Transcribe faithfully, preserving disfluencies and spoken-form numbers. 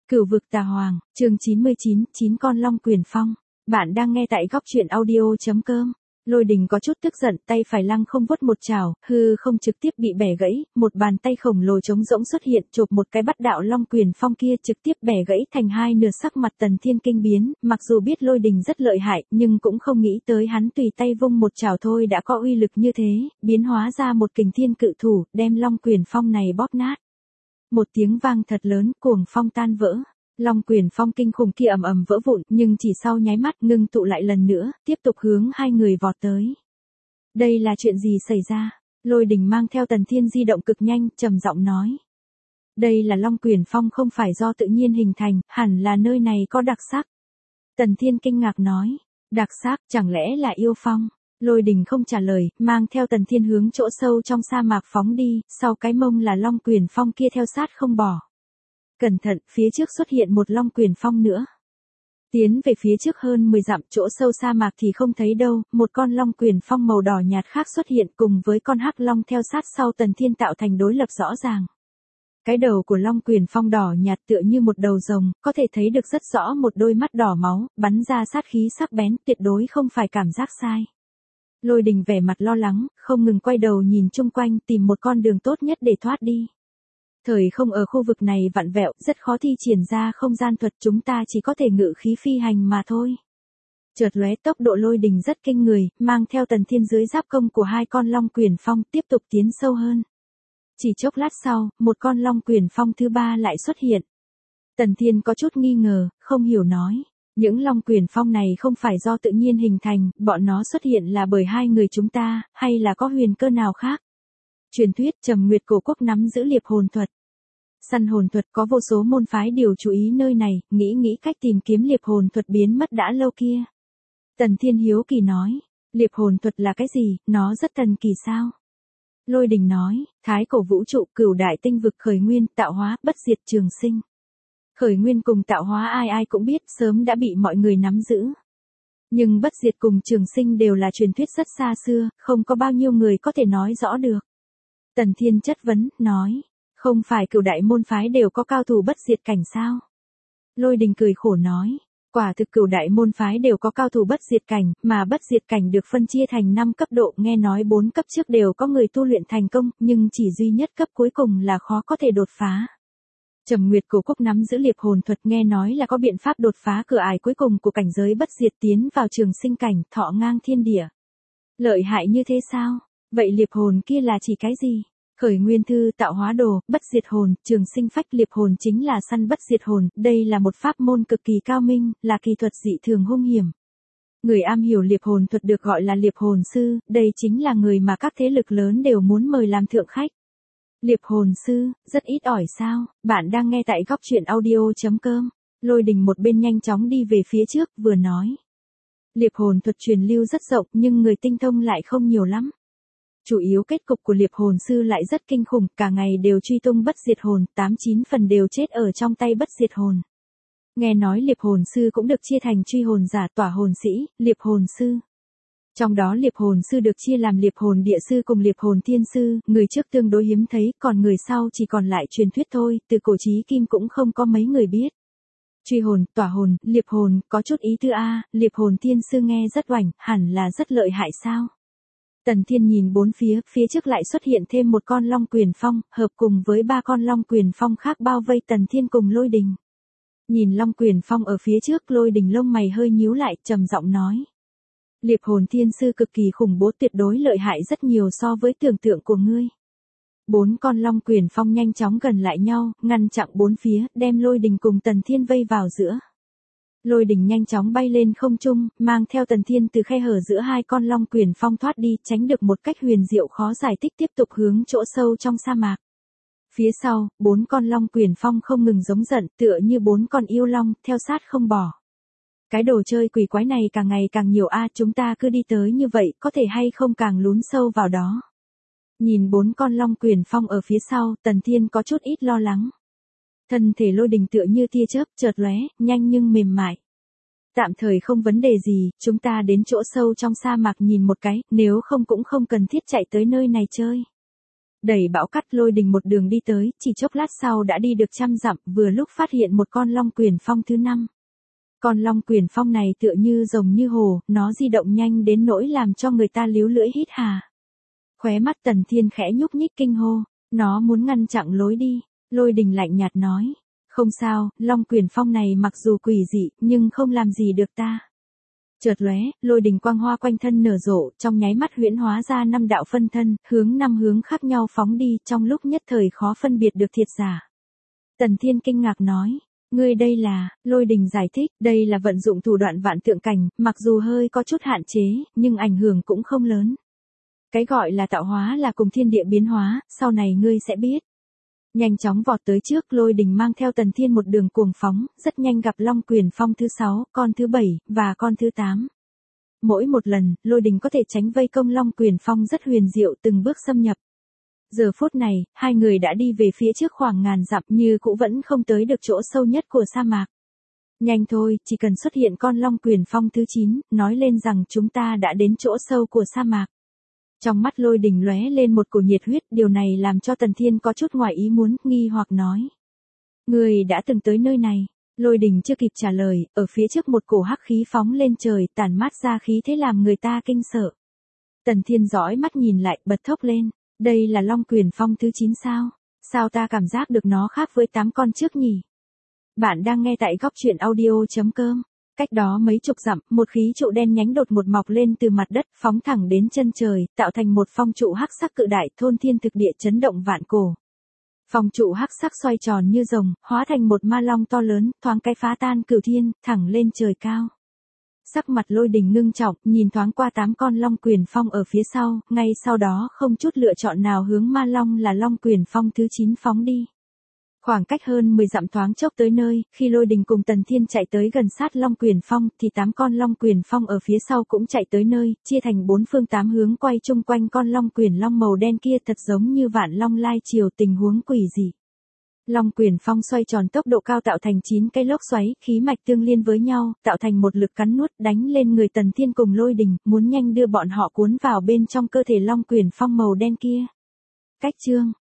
Cửu vực tà hoàng, chương chín mươi chín, chín con long quyền phong. Bạn đang nghe tại góc truyện audio chấm com. Lôi Đình có chút tức giận, tay phải lăng không vuốt một chảo, hư không trực tiếp bị bẻ gãy, một bàn tay khổng lồ trống rỗng xuất hiện, chộp một cái bắt đạo long quyền phong kia trực tiếp bẻ gãy thành hai nửa. Sắc mặt Tần Thiên kinh biến, mặc dù biết Lôi Đình rất lợi hại, nhưng cũng không nghĩ tới hắn tùy tay vung một chảo thôi đã có uy lực như thế, biến hóa ra một kình thiên cự thủ, đem long quyền phong này bóp nát. Một tiếng vang thật lớn, cuồng phong tan vỡ. Long quyền phong kinh khủng kia ầm ầm vỡ vụn, nhưng chỉ sau nháy mắt ngưng tụ lại lần nữa, tiếp tục hướng hai người vọt tới. Đây là chuyện gì xảy ra? Lôi Đình mang theo Tần Thiên di động cực nhanh, trầm giọng nói. Đây là long quyền phong không phải do tự nhiên hình thành, hẳn là nơi này có đặc sắc. Tần Thiên kinh ngạc nói. Đặc sắc, chẳng lẽ là yêu phong? Lôi Đình không trả lời, mang theo Tần Thiên hướng chỗ sâu trong sa mạc phóng đi, sau cái mông là long quyền phong kia theo sát không bỏ. Cẩn thận, phía trước xuất hiện một long quyền phong nữa. Tiến về phía trước hơn mười dặm, chỗ sâu sa mạc thì không thấy đâu, một con long quyền phong màu đỏ nhạt khác xuất hiện cùng với con hắc long theo sát sau Tần Thiên tạo thành đối lập rõ ràng. Cái đầu của long quyền phong đỏ nhạt tựa như một đầu rồng, có thể thấy được rất rõ một đôi mắt đỏ máu, bắn ra sát khí sắc bén, tuyệt đối không phải cảm giác sai. Lôi Đình vẻ mặt lo lắng, không ngừng quay đầu nhìn chung quanh tìm một con đường tốt nhất để thoát đi. Thời không ở khu vực này vặn vẹo, rất khó thi triển ra không gian thuật, chúng ta chỉ có thể ngự khí phi hành mà thôi. Chợt lóe tốc độ Lôi Đình rất kinh người, mang theo Tần Thiên dưới giáp công của hai con long quyền phong tiếp tục tiến sâu hơn. Chỉ chốc lát sau, một con long quyền phong thứ ba lại xuất hiện. Tần Thiên có chút nghi ngờ, không hiểu nói. Những long quyền phong này không phải do tự nhiên hình thành, bọn nó xuất hiện là bởi hai người chúng ta, hay là có huyền cơ nào khác? Truyền thuyết Trầm Nguyệt cổ quốc nắm giữ liệp hồn thuật. Săn hồn thuật có vô số môn phái đều chú ý nơi này, nghĩ nghĩ cách tìm kiếm liệp hồn thuật biến mất đã lâu kia. Tần Thiên hiếu kỳ nói, liệp hồn thuật là cái gì, nó rất thần kỳ sao? Lôi Đình nói, thái cổ vũ trụ, cửu đại tinh vực, khởi nguyên, tạo hóa, bất diệt, trường sinh. Khởi nguyên cùng tạo hóa ai ai cũng biết, sớm đã bị mọi người nắm giữ. Nhưng bất diệt cùng trường sinh đều là truyền thuyết rất xa xưa, không có bao nhiêu người có thể nói rõ được. Tần Thiên chất vấn, nói, không phải cửu đại môn phái đều có cao thủ bất diệt cảnh sao? Lôi Đình cười khổ nói, quả thực cửu đại môn phái đều có cao thủ bất diệt cảnh, mà bất diệt cảnh được phân chia thành năm cấp độ, nghe nói bốn cấp trước đều có người tu luyện thành công, nhưng chỉ duy nhất cấp cuối cùng là khó có thể đột phá. Trầm Nguyệt cổ quốc nắm giữ liệp hồn thuật, nghe nói là có biện pháp đột phá cửa ải cuối cùng của cảnh giới bất diệt tiến vào trường sinh cảnh, thọ ngang thiên địa. Lợi hại như thế sao? Vậy liệp hồn kia là chỉ cái gì? Khởi nguyên thư, tạo hóa đồ, bất diệt hồn, trường sinh phách. Liệp hồn chính là săn bất diệt hồn, đây là một pháp môn cực kỳ cao minh, là kỳ thuật dị thường hung hiểm. Người am hiểu liệp hồn thuật được gọi là liệp hồn sư, đây chính là người mà các thế lực lớn đều muốn mời làm thượng khách. Liệp hồn sư, rất ít ỏi sao? Bạn đang nghe tại góc truyện audio chấm com. Lôi Đình một bên nhanh chóng đi về phía trước, vừa nói. Liệp hồn thuật truyền lưu rất rộng, nhưng người tinh thông lại không nhiều lắm. Chủ yếu kết cục của liệp hồn sư lại rất kinh khủng, cả ngày đều truy tung bất diệt hồn, tám chín phần đều chết ở trong tay bất diệt hồn. Nghe nói liệp hồn sư cũng được chia thành truy hồn giả, tỏa hồn sĩ, liệp hồn sư. Trong đó liệp hồn sư được chia làm liệp hồn địa sư cùng liệp hồn thiên sư, người trước tương đối hiếm thấy, còn người sau chỉ còn lại truyền thuyết thôi, từ cổ chí kim cũng không có mấy người biết. Truy hồn, tỏa hồn, liệp hồn, có chút ý tư a, liệp hồn thiên sư nghe rất oảnh, hẳn là rất lợi hại sao? Tần Thiên nhìn bốn phía, phía trước lại xuất hiện thêm một con long quyền phong, hợp cùng với ba con long quyền phong khác bao vây Tần Thiên cùng Lôi Đình. Nhìn long quyền phong ở phía trước, Lôi Đình lông mày hơi nhíu lại, trầm giọng nói. Liệp hồn thiên sư cực kỳ khủng bố, tuyệt đối lợi hại rất nhiều so với tưởng tượng của ngươi. Bốn con long quyền phong nhanh chóng gần lại nhau, ngăn chặn bốn phía, đem Lôi Đình cùng Tần Thiên vây vào giữa. Lôi Đình nhanh chóng bay lên không trung, mang theo Tần Thiên từ khe hở giữa hai con long quyền phong thoát đi, tránh được một cách huyền diệu khó giải thích, tiếp tục hướng chỗ sâu trong sa mạc. Phía sau, bốn con long quyền phong không ngừng giống giận, tựa như bốn con yêu long, theo sát không bỏ. Cái đồ chơi quỷ quái này càng ngày càng nhiều a, chúng ta cứ đi tới như vậy, có thể hay không càng lún sâu vào đó. Nhìn bốn con long quyền phong ở phía sau, Tần Thiên có chút ít lo lắng. Thân thể Lôi Đình tựa như tia chớp, chợt lóe, nhanh nhưng mềm mại. Tạm thời không vấn đề gì, chúng ta đến chỗ sâu trong sa mạc nhìn một cái, nếu không cũng không cần thiết chạy tới nơi này chơi. Đẩy bão cắt Lôi Đình một đường đi tới, chỉ chốc lát sau đã đi được trăm dặm, vừa lúc phát hiện một con long quyền phong thứ năm. Con long quyền phong này tựa như rồng như hồ, nó di động nhanh đến nỗi làm cho người ta líu lưỡi hít hà. Khóe mắt Tần Thiên khẽ nhúc nhích kinh hô, nó muốn ngăn chặn lối đi. Lôi Đình lạnh nhạt nói, không sao, long quyền phong này mặc dù quỷ dị, nhưng không làm gì được ta. Chợt lóe, Lôi Đình quang hoa quanh thân nở rộ, trong nháy mắt huyễn hóa ra năm đạo phân thân, hướng năm hướng khác nhau phóng đi, trong lúc nhất thời khó phân biệt được thiệt giả. Tần Thiên kinh ngạc nói, ngươi đây là, Lôi Đình giải thích, đây là vận dụng thủ đoạn vạn tượng cảnh, mặc dù hơi có chút hạn chế, nhưng ảnh hưởng cũng không lớn. Cái gọi là tạo hóa là cùng thiên địa biến hóa, sau này ngươi sẽ biết. Nhanh chóng vọt tới trước, Lôi Đình mang theo Tần Thiên một đường cuồng phóng, rất nhanh gặp long quyền phong thứ sáu, con thứ bảy, và con thứ tám. Mỗi một lần, Lôi Đình có thể tránh vây công long quyền phong rất huyền diệu từng bước xâm nhập. Giờ phút này, hai người đã đi về phía trước khoảng ngàn dặm như cũng vẫn không tới được chỗ sâu nhất của sa mạc. Nhanh thôi, chỉ cần xuất hiện con long quyền phong thứ chín, nói lên rằng chúng ta đã đến chỗ sâu của sa mạc. Trong mắt Lôi Đình lóe lên một cổ nhiệt huyết, điều này làm cho Tần Thiên có chút ngoài ý muốn, nghi hoặc nói. Người đã từng tới nơi này. Lôi Đình chưa kịp trả lời, ở phía trước một cổ hắc khí phóng lên trời, tản mát ra khí thế làm người ta kinh sợ. Tần Thiên dõi mắt nhìn lại, bật thốt lên. Đây là long quyền phong thứ chín sao? Sao ta cảm giác được nó khác với tám con trước nhỉ? Bạn đang nghe tại góc truyện audio chấm com. Cách đó mấy chục dặm, một khí trụ đen nhánh đột một mọc lên từ mặt đất, phóng thẳng đến chân trời, tạo thành một phong trụ hắc sắc cự đại, thôn thiên thực địa, chấn động vạn cổ. Phong trụ hắc sắc xoay tròn như rồng, hóa thành một ma long to lớn, thoáng cái phá tan cửu thiên, thẳng lên trời cao. Sắc mặt Lôi Đình ngưng trọng, nhìn thoáng qua tám con long quyền phong ở phía sau, ngay sau đó không chút lựa chọn nào hướng ma long là long quyền phong thứ chín phóng đi. Khoảng cách hơn mười dặm thoáng chốc tới nơi, khi Lôi Đình cùng Tần Thiên chạy tới gần sát long quyền phong, thì tám con long quyền phong ở phía sau cũng chạy tới nơi, chia thành bốn phương tám hướng quay chung quanh con long quyền long màu đen kia, thật giống như vạn long lai triều, tình huống quỷ dị. Long quyền phong xoay tròn tốc độ cao tạo thành chín cái lốc xoáy, khí mạch tương liên với nhau, tạo thành một lực cắn nuốt đánh lên người Tần Thiên cùng Lôi Đình, muốn nhanh đưa bọn họ cuốn vào bên trong cơ thể long quyền phong màu đen kia. Cách chương